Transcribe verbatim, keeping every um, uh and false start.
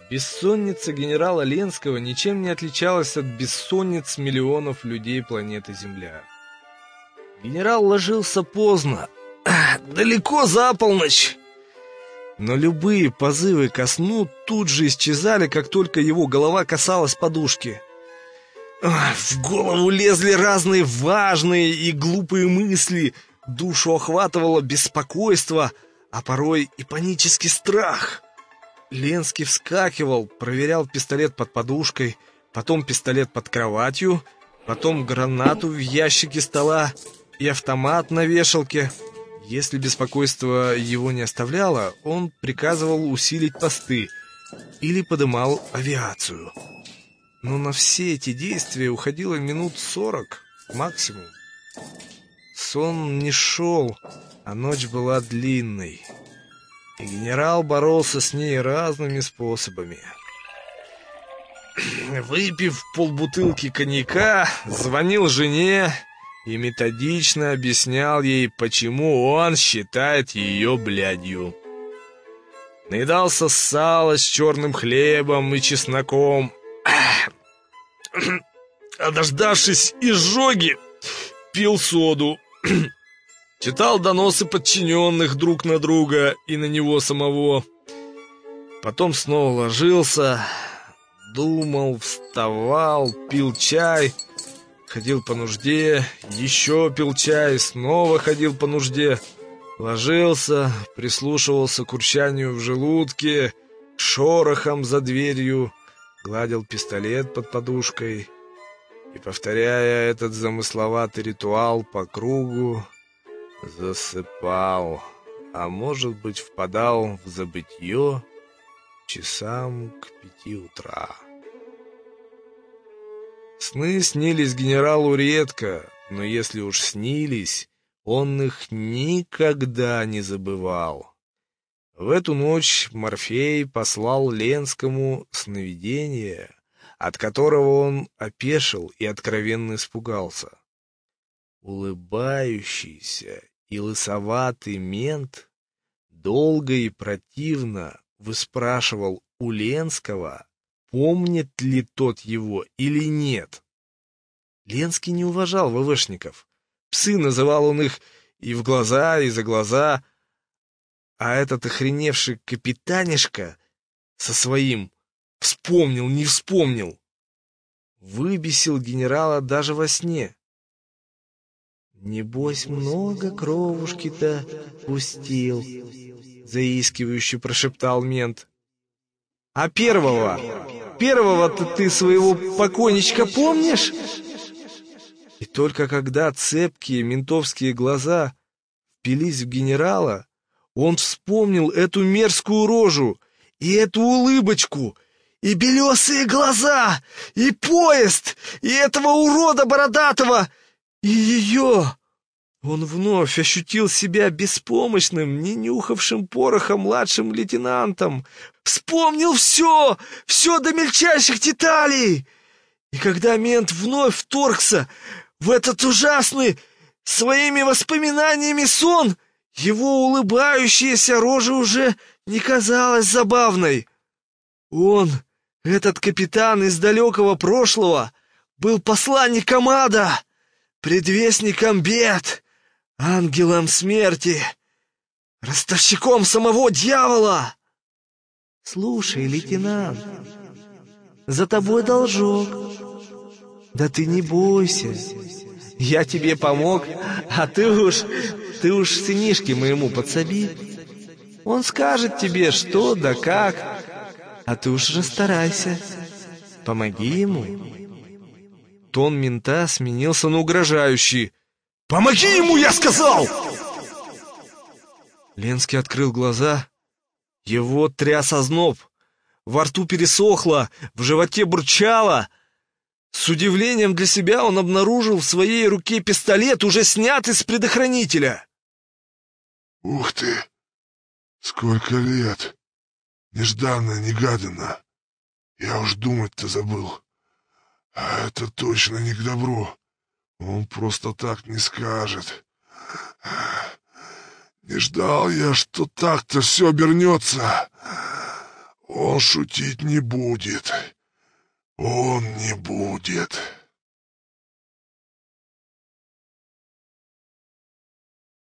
Бессонница генерала Ленского ничем не отличалась от бессонниц миллионов людей планеты Земля. Генерал ложился поздно, далеко за полночь, но любые позывы ко сну тут же исчезали, как только его голова касалась подушки. В голову лезли разные важные и глупые мысли, душу охватывало беспокойство, а порой и панический страх. Ленский вскакивал, проверял пистолет под подушкой, потом пистолет под кроватью, потом гранату в ящике стола и автомат на вешалке. Если беспокойство его не оставляло, он приказывал усилить посты или подымал авиацию. Но на все эти действия уходило минут сорок максимум. Сон не шел, а ночь была длинной. И генерал боролся с ней разными способами. Выпив полбутылки коньяка, звонил жене и методично объяснял ей, почему он считает ее блядью. Наедался сала с черным хлебом и чесноком. А дождавшись изжоги, пил соду. Читал доносы подчиненных друг на друга и на него самого. Потом снова ложился, думал, вставал, пил чай, ходил по нужде, еще пил чай, снова ходил по нужде, ложился, прислушивался к урчанию в желудке, к шорохам за дверью, гладил пистолет под подушкой и, повторяя этот замысловатый ритуал по кругу, засыпал, а может быть, впадал в забытье часам к пяти утра. Сны снились генералу редко, но если уж снились, он их никогда не забывал. В эту ночь Морфей послал Ленскому сновидение, от которого он опешил и откровенно испугался. Улыбающийся и лысоватый мент долго и противно выспрашивал у Ленского, помнит ли тот его или нет. Ленский не уважал ВВшников. Псы называл он их и в глаза, и за глаза, а этот охреневший капитанишка со своим «вспомнил, не вспомнил» выбесил генерала даже во сне. «Небось, много кровушки-то пустил», — заискивающе прошептал мент. «А первого? Первого-то ты своего покойничка помнишь?» И только когда цепкие ментовские глаза впились в генерала, он вспомнил эту мерзкую рожу и эту улыбочку, и белесые глаза, и поезд, и этого урода бородатого, и ее. Он вновь ощутил себя беспомощным, не нюхавшим пороха младшим лейтенантом. Вспомнил все, все до мельчайших деталей. И когда мент вновь вторгся в этот ужасный своими воспоминаниями сон, его улыбающаяся рожа уже не казалась забавной. Он, этот капитан из далекого прошлого, был посланником ада, предвестником бед, ангелом смерти, ростовщиком самого дьявола. «Слушай, лейтенант, за тобой должок. Да ты не бойся. Я тебе помог, а ты уж, ты уж сынишке моему подсоби. Он скажет тебе, что да как, а ты уж расстарайся. Помоги ему». Тон мента сменился на угрожающий. «Помоги ему, я сказал!» Ленский открыл глаза. Его тряс озноб. Во рту пересохло, в животе бурчало. С удивлением для себя он обнаружил в своей руке пистолет, уже снятый с предохранителя. «Ух ты! Сколько лет! Нежданно-негаданно! Я уж думать-то забыл. А это точно не к добру. Он просто так не скажет. Не ждал я, что так-то все обернется. Он шутить не будет. Он не будет.